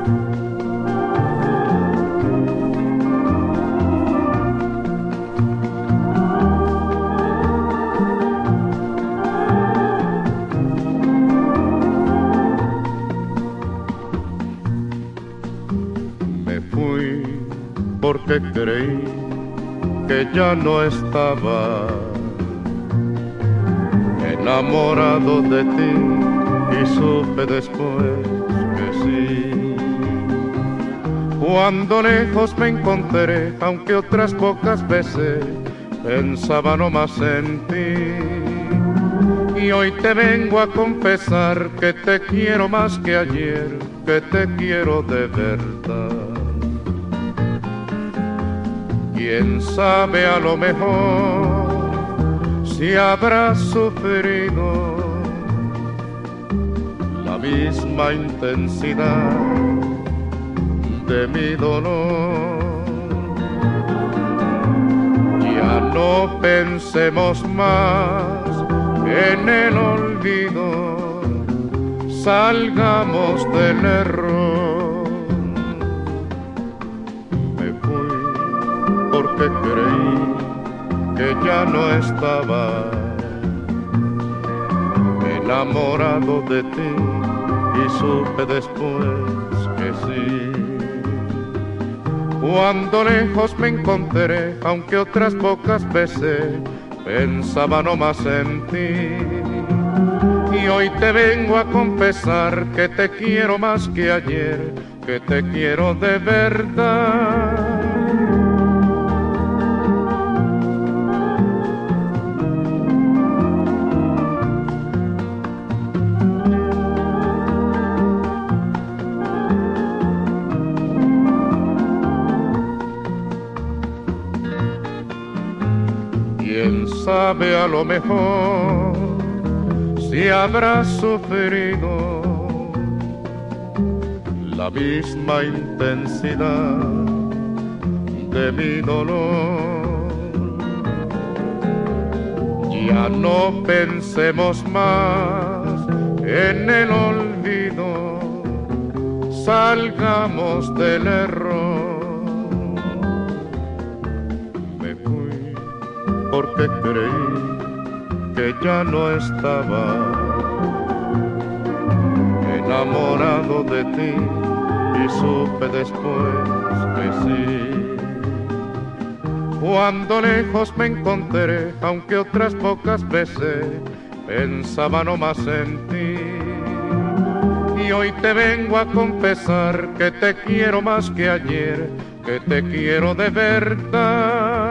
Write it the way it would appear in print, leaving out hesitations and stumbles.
Me fui porque creí que ya no estaba enamorado de ti y supe después que sí. Cuando lejos me encontré, aunque otras pocas veces pensaba no más en ti. Y hoy te vengo a confesar que te quiero más que ayer, que te quiero de verdad. Quién sabe, a lo mejor si habrás sufrido la misma intensidad de mi dolor. Ya no pensemos más en el olvido, salgamos del error. Me fui porque creí que ya no estaba enamorado de ti y supe después que sí. Cuando lejos me encontré, aunque otras pocas veces pensaba no más en ti. Y hoy te vengo a confesar que te quiero más que ayer, que te quiero de verdad. Quién sabe, a lo mejor si habrás sufrido la misma intensidad de mi dolor. Ya no pensemos más en el olvido, salgamos del error. Porque creí que ya no estaba enamorado de ti y supe después que sí. Cuando lejos me encontré, aunque otras pocas veces pensaba no más en ti. Y hoy te vengo a confesar que te quiero más que ayer, que te quiero de verdad.